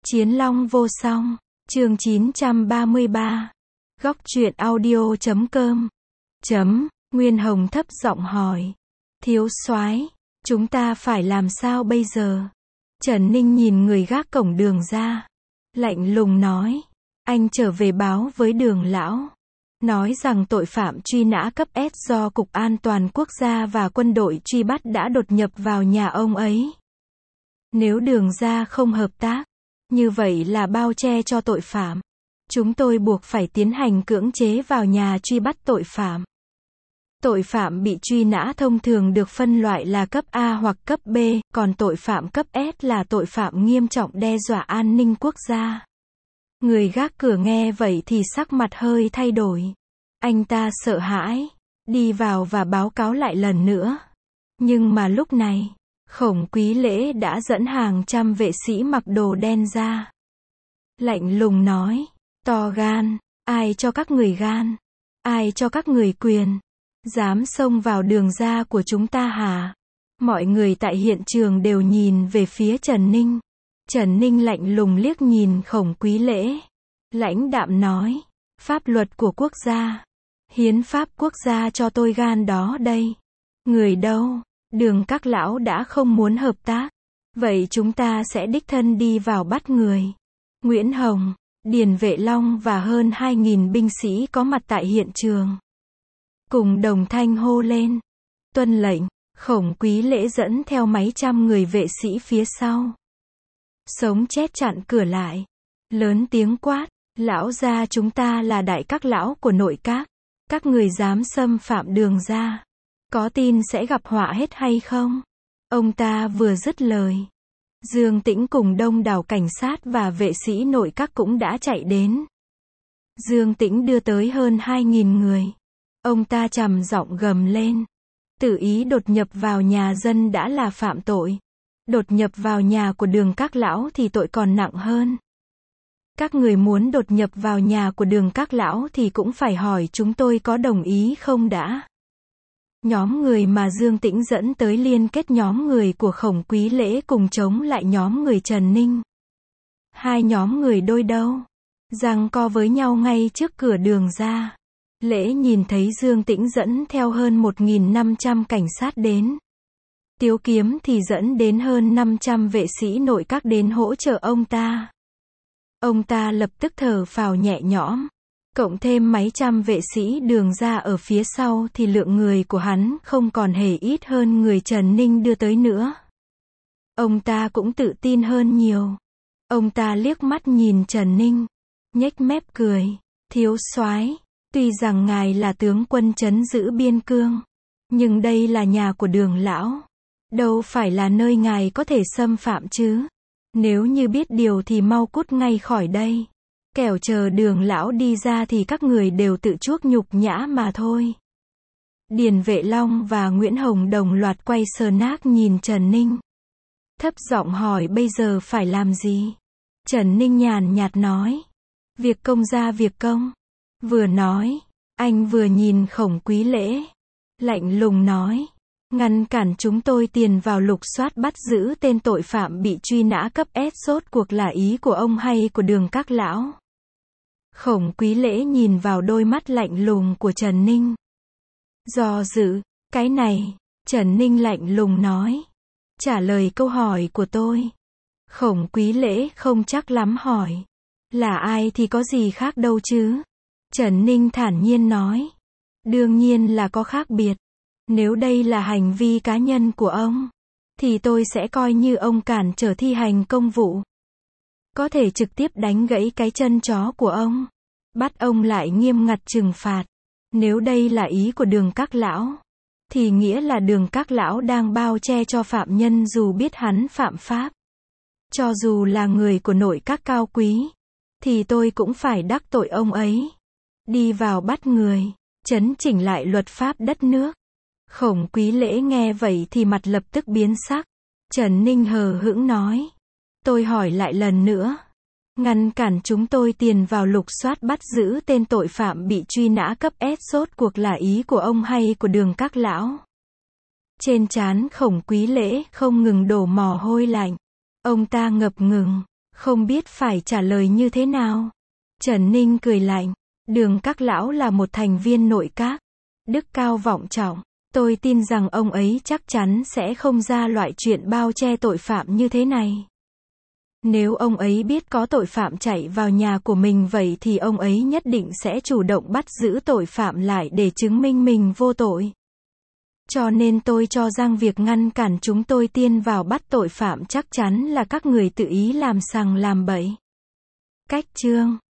Chiến Long vô song, chương 933. Góc truyện audio.com. Nguyên Hồng thấp giọng hỏi. Thiếu soái, chúng ta phải làm sao bây giờ? Trần Ninh nhìn người gác cổng Đường ra, lạnh lùng nói. Anh trở về báo với Đường lão, nói rằng tội phạm truy nã cấp S do Cục An toàn Quốc gia và quân đội truy bắt đã đột nhập vào nhà ông ấy. Nếu Đường ra không hợp tác, như vậy là bao che cho tội phạm. Chúng tôi buộc phải tiến hành cưỡng chế vào nhà truy bắt tội phạm. Tội phạm bị truy nã thông thường được phân loại là cấp A hoặc cấp B, còn tội phạm cấp S là tội phạm nghiêm trọng đe dọa an ninh quốc gia. Người gác cửa nghe vậy thì sắc mặt hơi thay đổi. Anh ta sợ hãi, đi vào và báo cáo lại lần nữa. Nhưng mà lúc này, Khổng Quý Lễ đã dẫn hàng trăm vệ sĩ mặc đồ đen ra. Lạnh lùng nói, to gan, ai cho các người gan? Ai cho các người quyền? Dám xông vào Đường ra của chúng ta hả? Mọi người tại hiện trường đều nhìn về phía Trần Ninh. Trần Ninh lạnh lùng liếc nhìn Khổng Quý Lễ. Lãnh đạm nói, pháp luật của quốc gia, hiến pháp quốc gia cho tôi gan đó đây. Người đâu? Đường các lão đã không muốn hợp tác. Vậy chúng ta sẽ đích thân đi vào bắt người. Nguyễn Hồng, Điền Vệ Long và hơn 2.000 binh sĩ có mặt tại hiện trường, cùng đồng thanh hô lên. Tuân lệnh. Khổng Quý Lễ dẫn theo mấy trăm người vệ sĩ phía sau. Sống chết chặn cửa lại. Lớn tiếng quát. Lão gia chúng ta là đại các lão của nội các. Các người dám xâm phạm Đường ra, có tin sẽ gặp họa hết hay không? Ông ta vừa dứt lời, Dương Tĩnh cùng đông đảo cảnh sát và vệ sĩ nội các cũng đã chạy đến. Dương Tĩnh đưa tới hơn 2.000 người. Ông ta trầm giọng gầm lên. Tự ý đột nhập vào nhà dân đã là phạm tội. Đột nhập vào nhà của Đường các lão thì tội còn nặng hơn. Các người muốn đột nhập vào nhà của Đường các lão thì cũng phải hỏi chúng tôi có đồng ý không đã. Nhóm người mà Dương Tĩnh dẫn tới liên kết nhóm người của Khổng Quý Lễ cùng chống lại nhóm người Trần Ninh. Hai nhóm người đôi đâu, giằng co với nhau ngay trước cửa Đường ra. Lễ nhìn thấy Dương Tĩnh dẫn theo hơn 1.500 cảnh sát đến. Tiếu Kiếm thì dẫn đến hơn 500 vệ sĩ nội các đến hỗ trợ ông ta. Ông ta lập tức thở phào nhẹ nhõm. Cộng thêm mấy trăm vệ sĩ Đường ra ở phía sau thì lượng người của hắn không còn hề ít hơn người Trần Ninh đưa tới nữa. Ông ta cũng tự tin hơn nhiều. Ông ta liếc mắt nhìn Trần Ninh, nhếch mép cười. Thiếu soái, tuy rằng ngài là tướng quân trấn giữ biên cương, nhưng đây là nhà của Đường lão, đâu phải là nơi ngài có thể xâm phạm chứ. Nếu như biết điều thì mau cút ngay khỏi đây. Kẻo chờ Đường lão đi ra thì các người đều tự chuốc nhục nhã mà thôi. Điền Vệ Long và Nguyễn Hồng đồng loạt quay sờ nác nhìn Trần Ninh. Thấp giọng hỏi bây giờ phải làm gì? Trần Ninh nhàn nhạt nói. Việc công ra việc công. Vừa nói, anh vừa nhìn Khổng Quý Lễ. Lạnh lùng nói. Ngăn cản chúng tôi tiền vào lục soát bắt giữ tên tội phạm bị truy nã cấp S rốt cuộc là ý của ông hay của Đường các lão? Khổng Quý Lễ nhìn vào đôi mắt lạnh lùng của Trần Ninh. Do dự, cái này, Trần Ninh lạnh lùng nói. Trả lời câu hỏi của tôi. Khổng Quý Lễ không chắc lắm hỏi. Là ai thì có gì khác đâu chứ? Trần Ninh thản nhiên nói. Đương nhiên là có khác biệt. Nếu đây là hành vi cá nhân của ông, thì tôi sẽ coi như ông cản trở thi hành công vụ. Có thể trực tiếp đánh gãy cái chân chó của ông. Bắt ông lại nghiêm ngặt trừng phạt. Nếu đây là ý của Đường các lão, thì nghĩa là Đường các lão đang bao che cho phạm nhân dù biết hắn phạm pháp. Cho dù là người của nội các cao quý, thì tôi cũng phải đắc tội ông ấy. Đi vào bắt người, chấn chỉnh lại luật pháp đất nước. Khổng Quý Lễ nghe vậy thì mặt lập tức biến sắc. Trần Ninh hờ hững nói. Tôi hỏi lại lần nữa. Ngăn cản chúng tôi tiền vào lục soát bắt giữ tên tội phạm bị truy nã cấp S rốt cuộc là ý của ông hay của Đường các lão? Trên trán Khổng Quý Lễ không ngừng đổ mồ hôi lạnh. Ông ta ngập ngừng, Không biết phải trả lời như thế nào. Trần Ninh cười lạnh. Đường Các lão là một thành viên nội các. Đức cao vọng trọng. Tôi tin rằng ông ấy chắc chắn sẽ không ra loại chuyện bao che tội phạm như thế này. Nếu ông ấy biết có tội phạm chạy vào nhà của mình vậy thì ông ấy nhất định sẽ chủ động bắt giữ tội phạm lại để chứng minh mình vô tội. Cho nên tôi cho rằng việc ngăn cản chúng tôi tiên vào bắt tội phạm chắc chắn là các người tự ý làm sằng làm bậy. Cách chương